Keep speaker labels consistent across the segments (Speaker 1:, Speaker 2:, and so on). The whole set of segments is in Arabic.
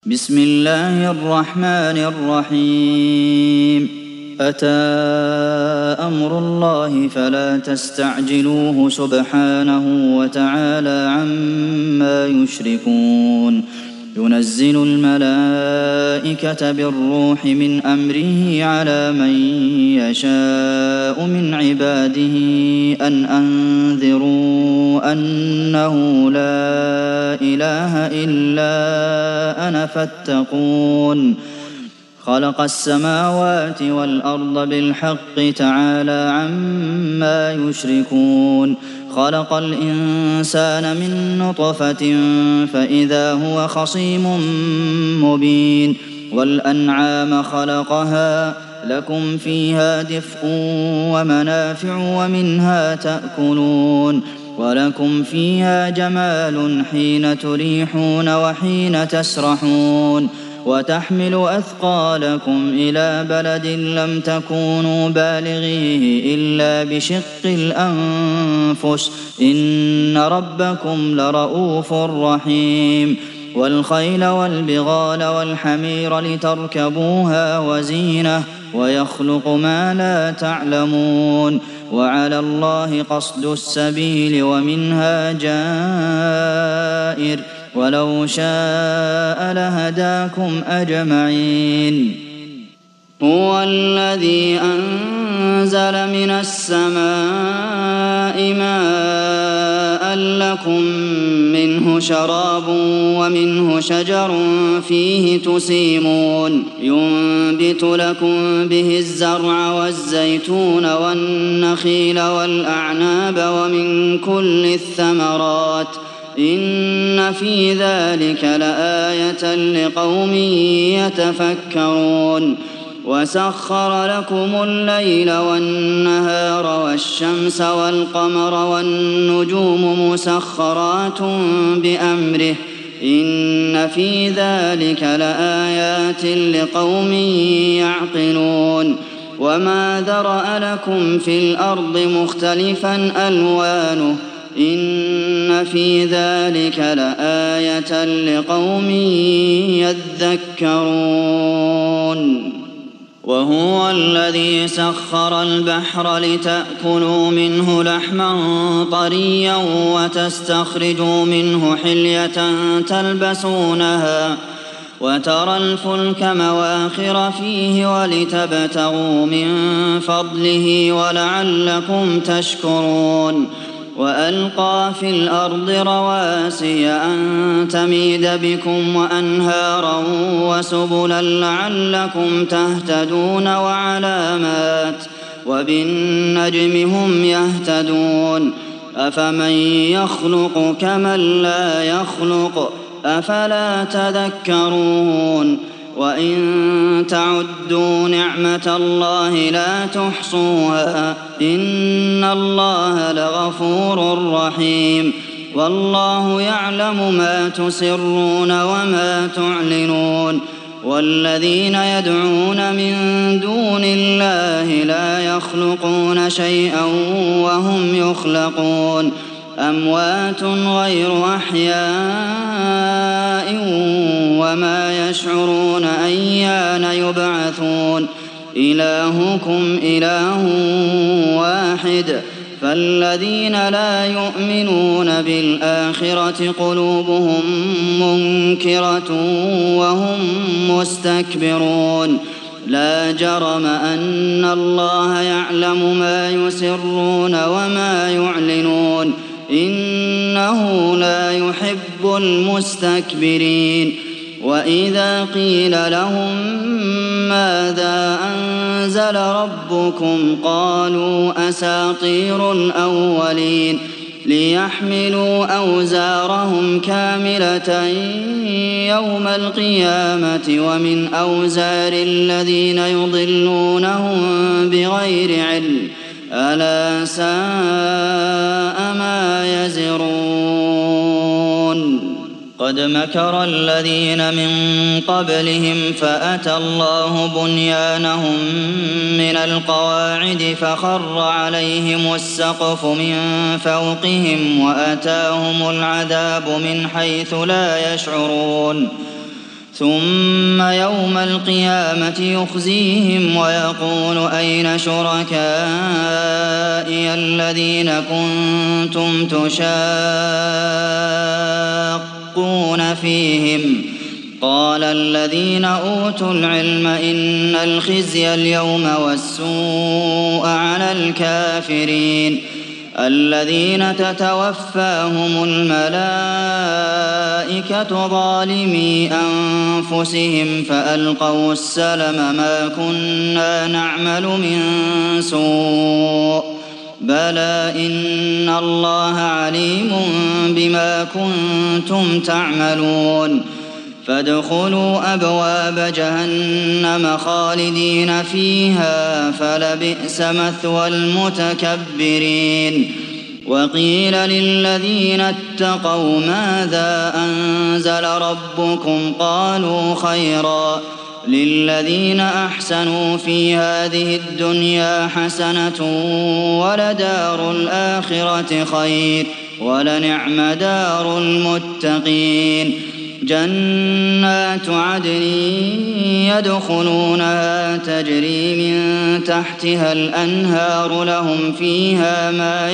Speaker 1: بسم الله الرحمن الرحيم أتى أمر الله فلا تستعجلوه سبحانه وتعالى عما يشركون ينزل الملائكة بالروح من أمره على من يشاء من عباده أن أنذروا أنه لا إله إلا أنا فاتقون خلق السماوات والأرض بالحق تعالى عما يشركون خلق الإنسان من نطفة فإذا هو خصيم مبين والأنعام خلقها لكم فيها دفء ومنافع ومنها تأكلون ولكم فيها جمال حين تريحون وحين تسرحون وتحمل أثقالكم إلى بلد لم تكونوا بالغيه إلا بشق الأنفس إن ربكم لرءوف رحيم والخيل والبغال والحمير لتركبوها وزينة ويخلق ما لا تعلمون وعلى الله قصد السبيل ومنها جائر ولو شاء لهداكم أجمعين هو الذي أنزل من السماء ماء لكم منه شراب ومنه شجر فيه تسيمون ينبت لكم به الزرع والزيتون والنخيل والأعناب ومن كل الثمرات إن في ذلك لآية لقوم يتفكرون وسخر لكم الليل والنهار والشمس والقمر والنجوم مسخرات بأمره إن في ذلك لآيات لقوم يعقلون وما ذرأ لكم في الأرض مختلفا ألوانه إن في ذلك لآية لقوم يذكرون وهو الذي سخر البحر لتأكلوا منه لحما طريا وتستخرجوا منه حلية تلبسونها وترى الفلك مواخر فيه ولتبتغوا من فضله ولعلكم تشكرون وألقى في الأرض رواسي أن تميد بكم وأنهارا وسبلا لعلكم تهتدون وعلامات وبالنجم هم يهتدون أفمن يخلق كمن لا يخلق أفلا تذكرون وإن تعدوا نعمة الله لا تحصوها إن الله لغفور رحيم والله يعلم ما تسرون وما تعلنون والذين يدعون من دون الله لا يخلقون شيئا وهم يخلقون أموات غير أحياء وما يشعرون أيان يبعثون إلهكم إله واحد فالذين لا يؤمنون بالآخرة قلوبهم منكرة وهم مستكبرون لا جرم أن الله يعلم ما يسرون وما يعلنون إنه لا يحب المستكبرين وإذا قيل لهم ماذا أنزل ربكم قالوا أساطير الأولين ليحملوا أوزارهم كاملة يوم القيامة ومن أوزار الذين يضلونهم بغير علم ألا ساء ما يزرون قد مكر الذين من قبلهم فأتى الله بنيانهم من القواعد فخر عليهم السقف من فوقهم وأتاهم العذاب من حيث لا يشعرون ثم يوم القيامة يخزيهم ويقول أين شركائي الذين كنتم تشاقون فيهم قال الذين أوتوا العلم إن الخزي اليوم والسوء على الكافرين الذين تتوفاهم الملائكة ظالمي أنفسهم فألقوا السلم ما كنا نعمل من سوء بلى إن الله عليم بما كنتم تعملون فادخلوا أبواب جهنم خالدين فيها فلبئس مثوى المتكبرين وقيل للذين اتقوا ماذا أنزل ربكم قالوا خيرا للذين أحسنوا في هذه الدنيا حسنة ولدار الآخرة خير ولنعم دار المتقين جنات عدن يدخلونها تجري من تحتها الأنهار لهم فيها ما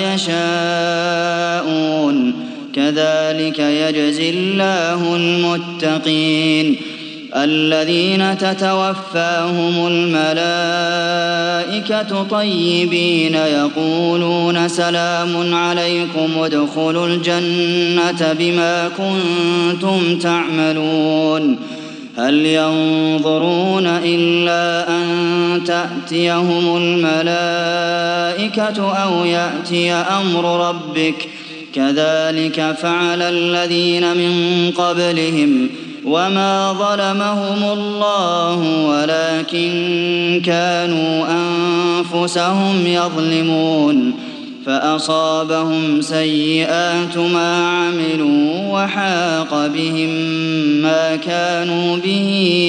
Speaker 1: يشاءون كذلك يجزي الله المتقين الذين تتوفاهم الملائكة طيبين يقولون سلام عليكم ادخلوا الجنة بما كنتم تعملون هل ينظرون إلا أن تأتيهم الملائكة أو يأتي أمر ربك كذلك فعل الذين من قبلهم وما ظلمهم الله ولكن كانوا أنفسهم يظلمون فأصابهم سيئات ما عملوا وحاق بهم ما كانوا به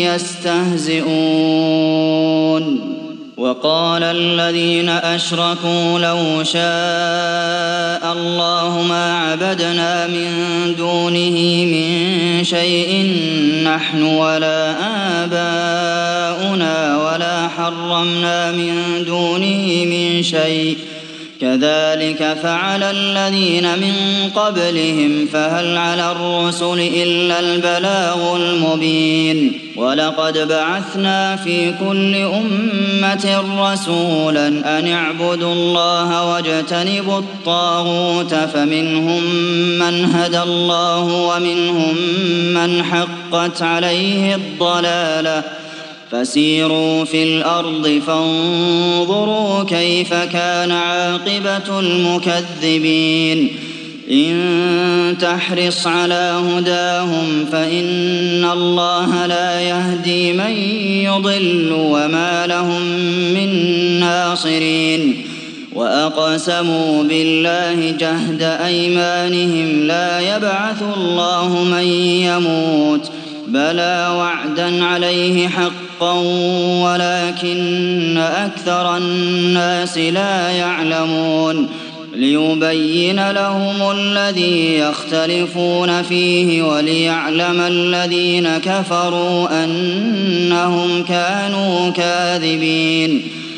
Speaker 1: يستهزئون وقال الذين أشركوا لو شاء الله ما عبدنا من دونه من شيء نحن ولا آباؤنا ولا حرمنا من دونه من شيء كذلك فعل الذين من قبلهم فهل على الرسل إلا البلاغ المبين ولقد بعثنا في كل أمة رسولا أن اعبدوا الله واجتنبوا الطاغوت فمنهم من هدى الله ومنهم من حقت عليه الضلالة فسيروا في الأرض فانظروا كيف كان عاقبة المكذبين إن تحرص على هداهم فإن الله لا يهدي من يضل وما لهم من ناصرين وأقسموا بالله جهد أيمانهم لا يبعث الله من يموت بلى وعدا عليه حقا ولكن أكثر الناس لا يعلمون ليبين لهم الذي يختلفون فيه وليعلم الذين كفروا أنهم كانوا كاذبين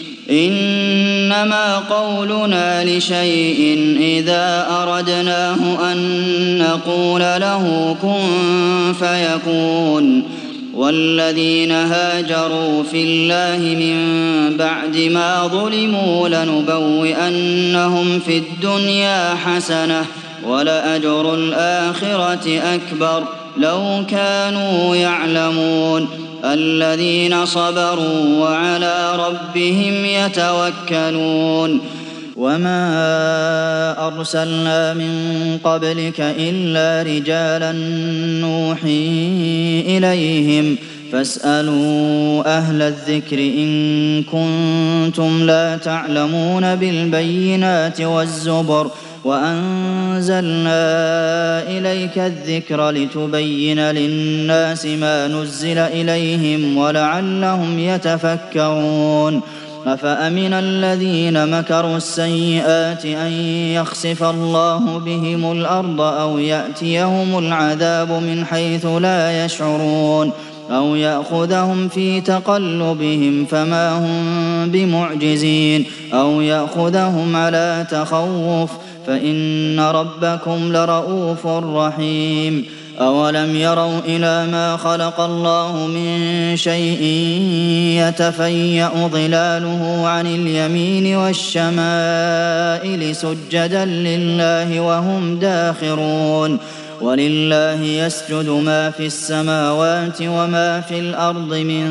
Speaker 1: إنما قولنا لشيء إذا أردناه أن نقول له كن فيكون والذين هاجروا في الله من بعد ما ظلموا لنبوئنهم في الدنيا حسنة ولأجر الآخرة أكبر لو كانوا يعلمون الذين صبروا وعلى ربهم يتوكلون وما أرسلنا من قبلك إلا رجالا نوحي إليهم فاسألوا أهل الذكر إن كنتم لا تعلمون بالبينات والزبر وأنزلنا إليك الذكر لتبين للناس ما نزل إليهم ولعلهم يتفكرون أفأمن الذين مكروا السيئات أن يخسف الله بهم الأرض أو يأتيهم العذاب من حيث لا يشعرون أو يأخذهم في تقلبهم فما هم بمعجزين أو يأخذهم على تخوف فإن ربكم لرءوف رحيم أولم يروا إلى ما خلق الله من شيء يتفيأ ظلاله عن اليمين والشمائل سجدا لله وهم داخرون ولله يسجد ما في السماوات وما في الأرض من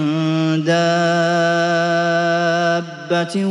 Speaker 1: دابة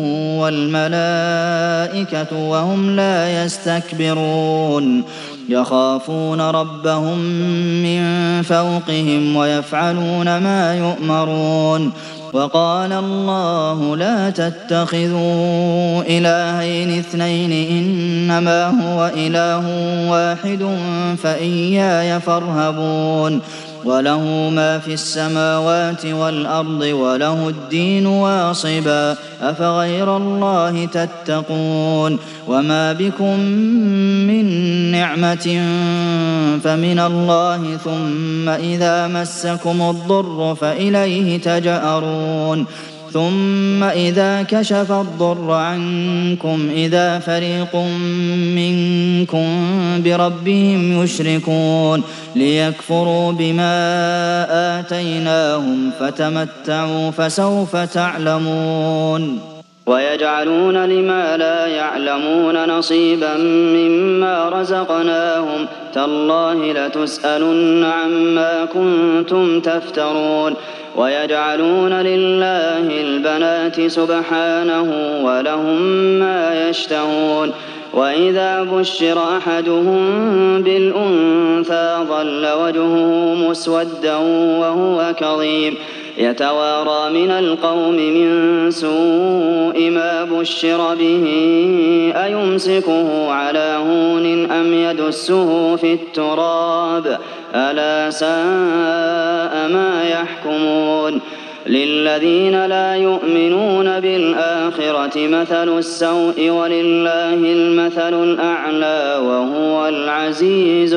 Speaker 1: والملائكة وهم لا يستكبرون يخافون ربهم من فوقهم ويفعلون ما يؤمرون وقال الله لا تتخذوا إلهين اثنين إنما هو إله واحد فإياي فارهبون وله ما في السماوات والأرض وله الدين واصبا أفغير الله تتقون وما بكم من نعمة فمن الله ثم إذا مسكم الضر فإليه تجأرون ثم إذا كشف الضر عنكم إذا فريق منكم بربهم يشركون ليكفروا بما آتيناهم فتمتعوا فسوف تعلمون ويجعلون لما لا يعلمون نصيبا مما رزقناهم تالله لتسألن عما كنتم تفترون ويجعلون لله البنات سبحانه ولهم ما يشتهون وإذا بشر أحدهم بالأنثى ظل وجهه مسودا وهو كظيم يتوارى من القوم من سوء ما بشر به أيمسكه على هون أم يدسه في التراب ألا ساء ما يحكمون للذين لا يؤمنون بالآخرة مثل السوء ولله المثل الأعلى وهو العزيز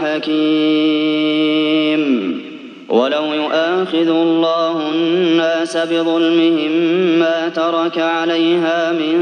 Speaker 1: الحكيم ولو يؤاخذ الله الناس بظلمهم ما ترك عليها من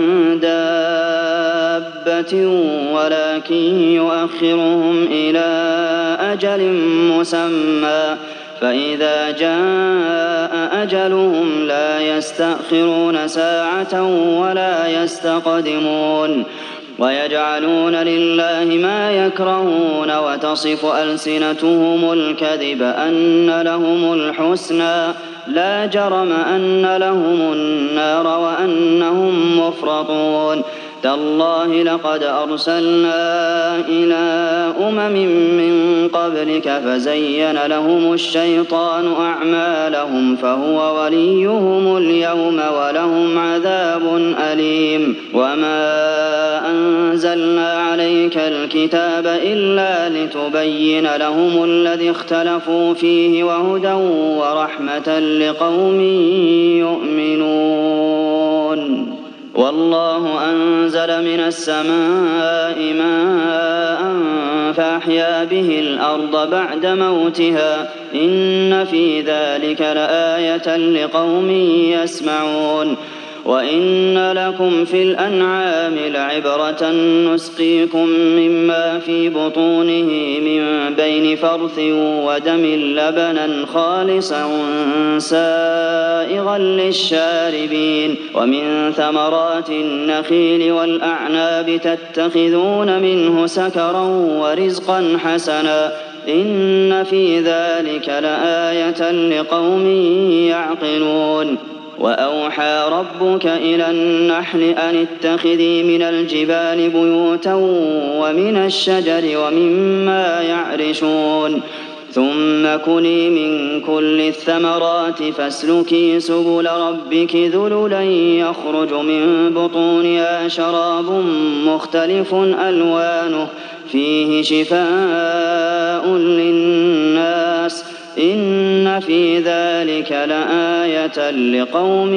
Speaker 1: دابة ولكن يؤخرهم إلى أجل مسمى فإذا جاء أجلهم لا يستأخرون ساعة ولا يستقدمون ويجعلون لله ما يكرهون وتصف ألسنتهم الكذب أن لهم الحسنى لا جرم أن لهم النار وأنهم مفرطون تالله لقد أرسلنا إلى من قبلك فزين لهم الشيطان أعمالهم فهو وليهم اليوم ولهم عذاب أليم وما أنزلنا عليك الكتاب إلا لتبين لهم الذي اختلفوا فيه وهدى ورحمة لقوم يؤمنون والله أنزل من السماء ماء فأحيا به الأرض بعد موتها إن في ذلك لآية لقوم يسمعون وإن لكم في الأنعام لعبرة نسقيكم مما في بطونه من بين فرث ودم لبنا خالصا سائغا للشاربين ومن ثمرات النخيل والأعناب تتخذون منه سكرا ورزقا حسنا إن في ذلك لآية لقوم يعقلون وأوحى ربك إلى النحل أن اتخذي من الجبال بيوتا ومن الشجر ومما يعرشون ثم كلي من كل الثمرات فاسلكي سبل ربك ذللا يخرج من بطونها شراب مختلف ألوانه فيه شفاء للناس إن في ذلك لآية لقوم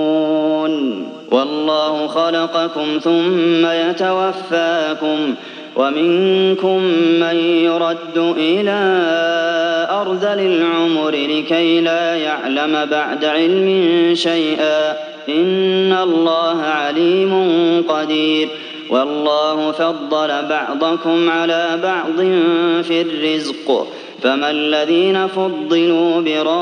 Speaker 1: يتفكرون والله خلقكم ثم يتوفاكم ومنكم من يرد إلى أرذل العمر لكي لا يعلم بعد علم شيئا إن الله عليم قدير والله فضل بعضكم على بعض في الرزق فما الذين فضلوا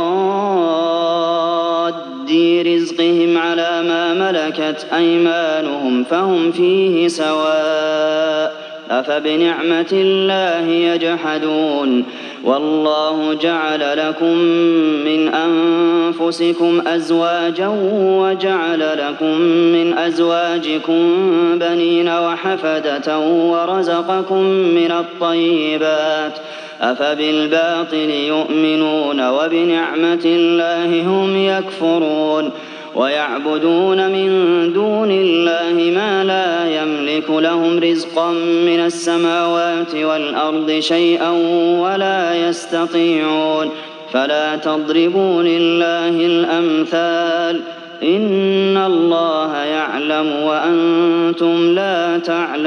Speaker 1: براد رزقهم على ما ملكت أيمانهم فهم فيه سواء أفبنعمة الله يجحدون والله جعل لكم من أنفسكم أزواجا وجعل لكم من أزواجكم بنين وحفدة ورزقكم من الطيبات أفبالباطل يؤمنون وبنعمة الله هم يكفرون ويعبدون من دون الله ما لا يملك لهم رزقا من السماوات والأرض شيئا ولا يستطيعون فلا تضربوا لله الأمثال إن الله يعلم وأنتم لا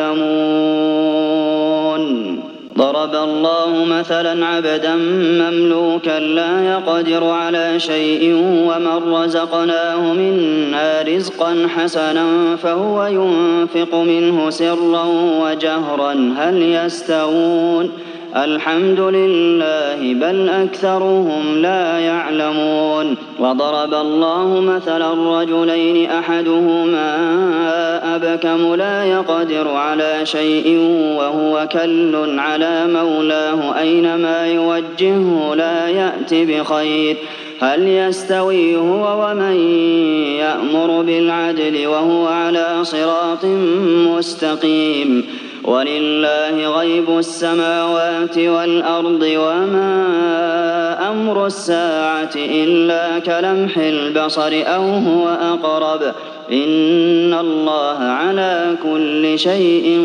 Speaker 1: تعلمون ضرب الله مثلا عبدا مملوكا لا يقدر على شيء ومن رزقناه منا رزقا حسنا فهو ينفق منه سرا وجهرا هل يستوون الحمد لله بل أكثرهم لا يعلمون وضرب الله مثلا رجلين أحدهما أبكم لا يقدر على شيء وهو كل على مولاه أينما يوجهه لا يأت بخير هل يستوي هو ومن يأمر بالعدل وهو على صراط مستقيم ولله غيب السماوات والأرض وما أمر الساعة إلا كلمح البصر أو هو أقرب إن الله على كل شيء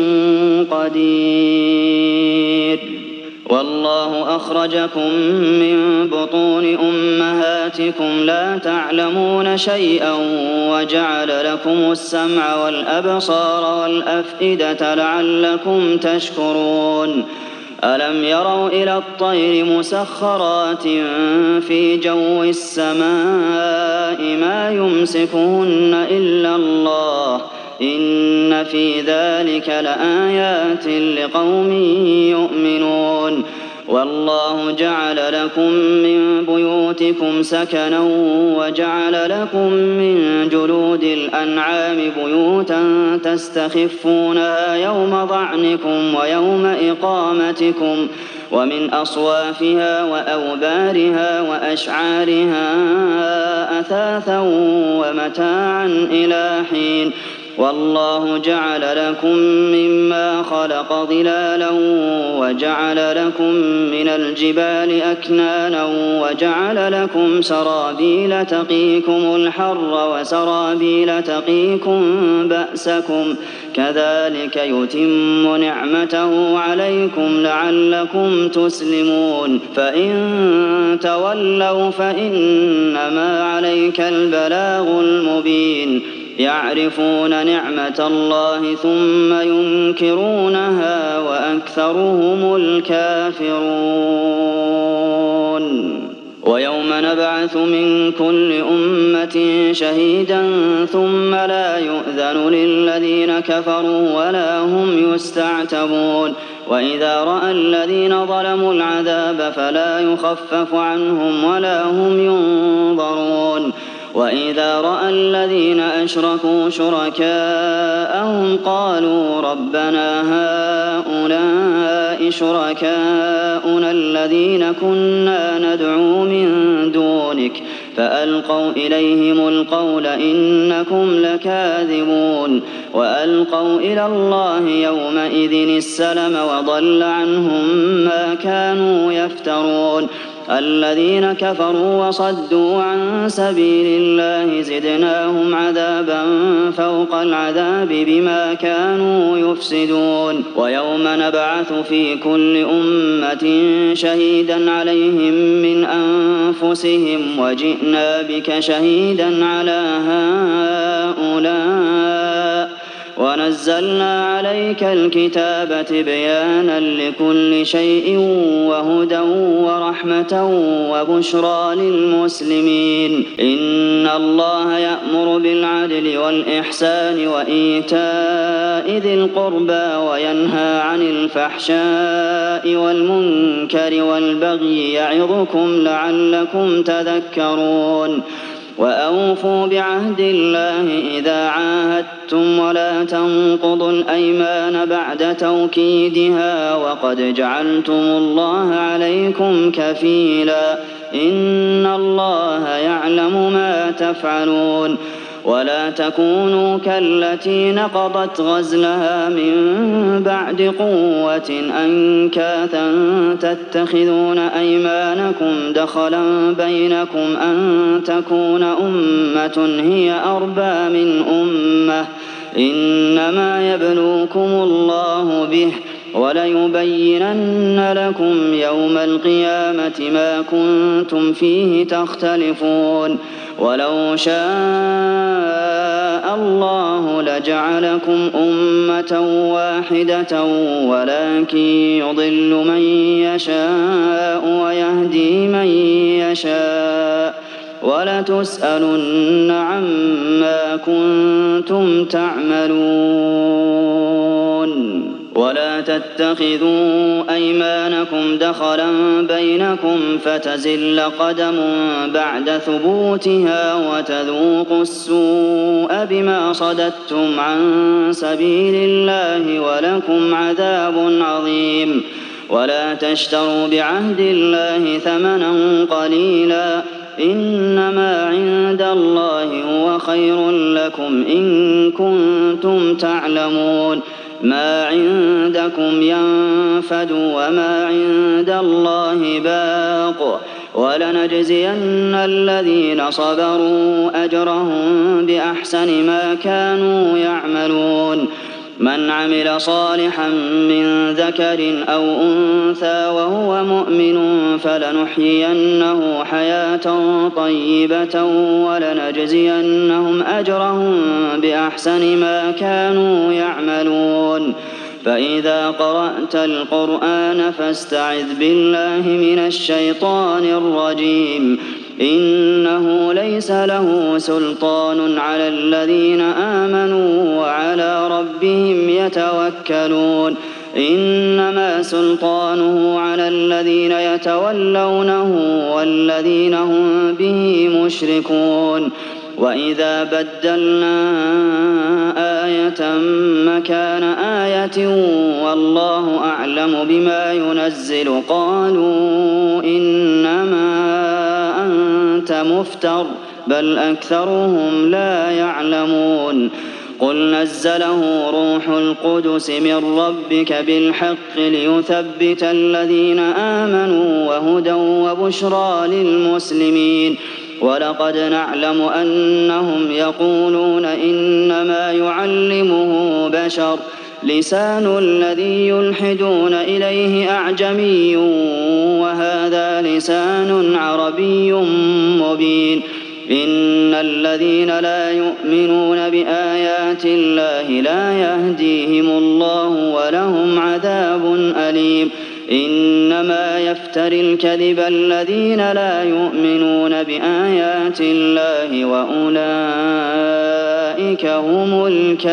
Speaker 1: قدير والله أخرجكم من بطون أمهاتكم لا تعلمون شيئا وجعل لكم السمع والأبصار والأفئدة لعلكم تشكرون ألم يروا إلى الطير مسخرات في جو السماء ما يمسكهن إلا الله إن في ذلك لآيات لقوم يؤمنون والله جعل لكم من بيوتكم سكنا وجعل لكم من جلود الأنعام بيوتا تستخفونها يوم ظعنكم ويوم إقامتكم ومن أصوافها وأوبارها وأشعارها أثاثا ومتاعا إلى حين والله جعل لكم مما خلق ظلالا وجعل لكم من الجبال أكنانا وجعل لكم سرابيل تقيكم الحر وسرابيل تقيكم بأسكم كذلك يتم نعمته عليكم لعلكم تسلمون فإن تولوا فإنما عليك البلاغ المبين يعرفون نعمة الله ثم ينكرونها وأكثرهم الكافرون ويوم نبعث من كل أمة شهيدا ثم لا يؤذن للذين كفروا ولا هم يستعتبون وإذا رأى الذين ظلموا العذاب فلا يخفف عنهم ولا هم ينظرون وإذا رأى الذين أشركوا شركاءهم قالوا ربنا هؤلاء شركاؤنا الذين كنا ندعو من دونك فألقوا إليهم القول إنكم لكاذبون وألقوا إلى الله يومئذ السلم وضل عنهم ما كانوا يفترون الذين كفروا وصدوا عن سبيل الله زدناهم عذابا فوق العذاب بما كانوا يفسدون ويوم نبعث في كل أمة شهيدا عليهم من أنفسهم وجئنا بك شهيدا على هؤلاء ونزلنا عليك الكتاب تبيانا لكل شيء وهدى ورحمة وبشرى للمسلمين إن الله يأمر بالعدل والإحسان وإيتاء ذي القربى وينهى عن الفحشاء والمنكر والبغي يعظكم لعلكم تذكرون وأوفوا بعهد الله إذا عاهدتم ولا تنقضوا الأيمان بعد توكيدها وقد جعلتم الله عليكم كفيلا إن الله يعلم ما تفعلون ولا تكونوا كالتي نقضت غزلها من بعد قوة أنكاثا تتخذون أيمانكم دخلا بينكم أن تكون أمة هي أربى من أمة إنما يبلوكم الله به وليبينن لكم يوم القيامة ما كنتم فيه تختلفون ولو شاء الله لجعلكم أمة واحدة ولكن يضل من يشاء ويهدي من يشاء ولتسألن عما كنتم تعملون ولا تتخذوا أيمانكم دخلا بينكم فتزل قدم بعد ثبوتها وتذوقوا السوء بما صددتم عن سبيل الله ولكم عذاب عظيم ولا تشتروا بعهد الله ثمنا قليلا إنما عند الله هو خير لكم إن كنتم تعلمون ما عندكم ينفد وما عند الله باق ولنجزين الذين صبروا أجرهم بأحسن ما كانوا يعملون من عمل صالحا من ذكر أو أنثى وهو مؤمن فلنحيينه حياة طيبة ولنجزينهم أجرهم بأحسن ما كانوا يعملون فإذا قرأت القرآن فاستعذ بالله من الشيطان الرجيم إنه ليس له سلطان على الذين آمنوا وعلى ربهم يتوكلون إنما سلطانه على الذين يتولونه والذين هم به مشركون وإذا بدلنا آية مكان آية والله أعلم بما ينزل قالوا إنما أنت مفتر بل أكثرهم لا يعلمون قل نزله روح القدس من ربك بالحق ليثبت الذين آمنوا وهدى وبشرى للمسلمين ولقد نعلم أنهم يقولون إنما يعلمه بشر لسان الذي يلحدون إليه أعجمي وهذا لسان عربي مبين إن الذين لا يؤمنون بآيات الله لا يهديهم الله ولهم عذاب أليم إنما يفتري الكذب الذين لا يؤمنون بآيات الله وأولئك هم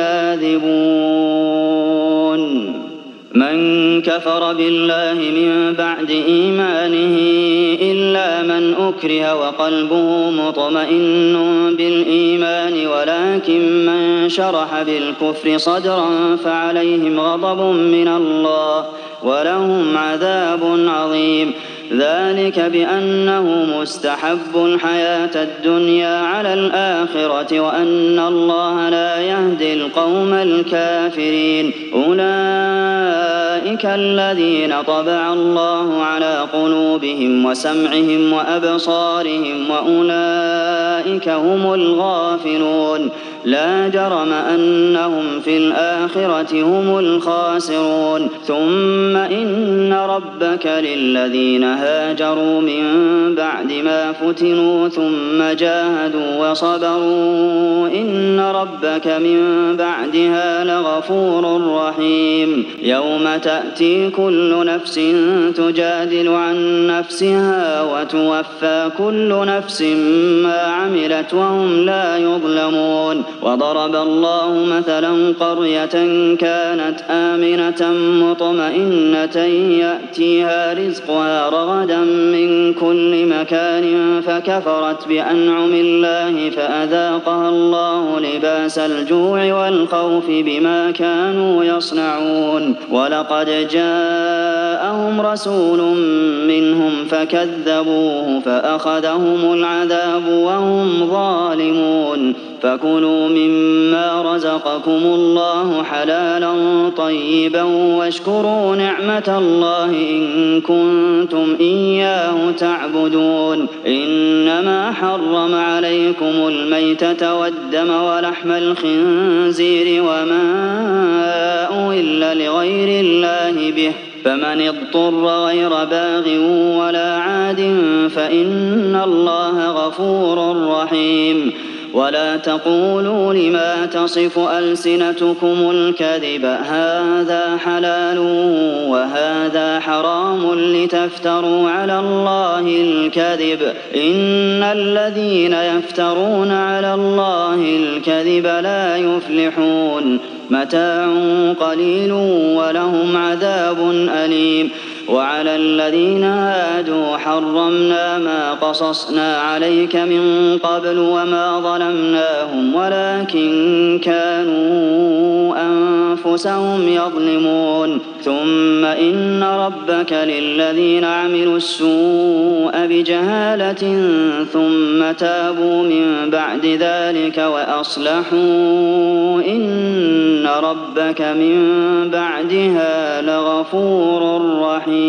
Speaker 1: الكاذبون من كفر بالله من بعد إيمانه إلا من أكره وقلبه مطمئن بالإيمان ولكن من شرح بالكفر صدرا فعليهم غضب من الله ولهم عذاب عظيم ذلك بأنه مستحب الحياة الدنيا على الآخرة وأن الله لا يهدي القوم الكافرين أولئك الذين طبع الله على قلوبهم وسمعهم وأبصارهم وأولئك أولئك هم الغافلون لا جرم أنهم في الآخرة هم الخاسرون ثم إن ربك للذين هاجروا من بعد ما فتنوا ثم جاهدوا وصبروا إن ربك من بعدها لغفور رحيم يوم تأتي كل نفس تجادل عن نفسها وتوفى كل نفس ما عملت وهم لا يظلمون وضرب الله مثلا قرية كانت آمنة مطمئنة يأتيها رزقها رغدا من كل مكان فكفرت بأنعم الله فأذاقها الله لباس الجوع والخوف بما كانوا يصنعون ولقد جاءهم رسول منهم فكذبوه فأخذهم العذاب وهم ظالمون فكلوا مما رزقكم الله حلالا طيبا واشكروا نعمة الله إن كنتم إياه تعبدون إنما حرم عليكم الميتة والدم ولحم الخنزير وما أهل لغير الله به فمن اضطر غير باغ ولا عاد فإن الله غفور رحيم ولا تقولوا لما تصف ألسنتكم الكذب هذا حلال وهذا حرام لتفتروا على الله الكذب إن الذين يفترون على الله الكذب لا يفلحون متاع قليل ولهم عذاب أليم وعلى الذين هادوا حرمنا ما قصصنا عليك من قبل وما ظلمناهم ولكن كانوا أنفسهم يظلمون ثم إن ربك للذين عملوا السوء بجهالة ثم تابوا من بعد ذلك وأصلحوا إن ربك من بعدها لغفور رحيم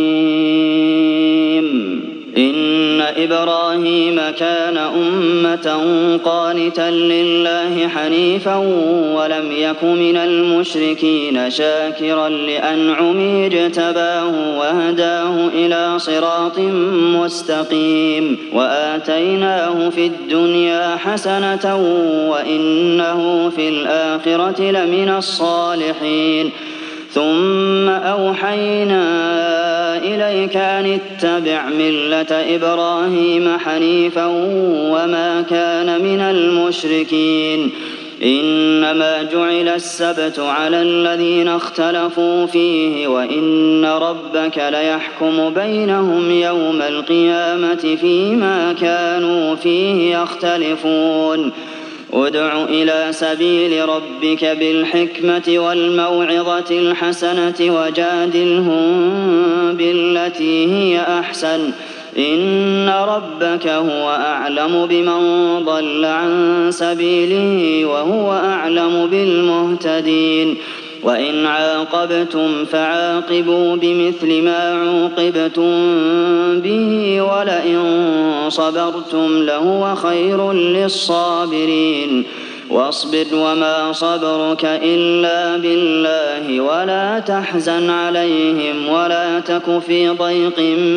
Speaker 1: إن إبراهيم كان أمة قانتا لله حنيفا ولم يك من المشركين شاكرا لأنعمه اجتباه وهداه إلى صراط مستقيم وآتيناه في الدنيا حسنة وإنه في الآخرة لمن الصالحين ثم أوحينا إليك أن اتبع ملة إبراهيم حنيفا وما كان من المشركين إنما جعل السبت على الذين اختلفوا فيه وإن ربك ليحكم بينهم يوم القيامة فيما كانوا فيه يختلفون ادع إلى سبيل ربك بالحكمة والموعظة الحسنة وجادلهم بالتي هي أحسن إن ربك هو أعلم بمن ضل عن سبيله وهو أعلم بالمهتدين وإن عاقبتم فعاقبوا بمثل ما عوقبتم به ولئن صبرتم لهو خير للصابرين واصبر وما صبرك إلا بالله ولا تحزن عليهم ولا تك في ضيق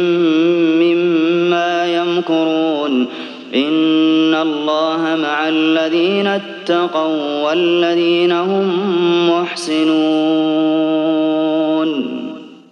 Speaker 1: مما يمكرون إن الله مع الذين اتقوا والذين هم محسنون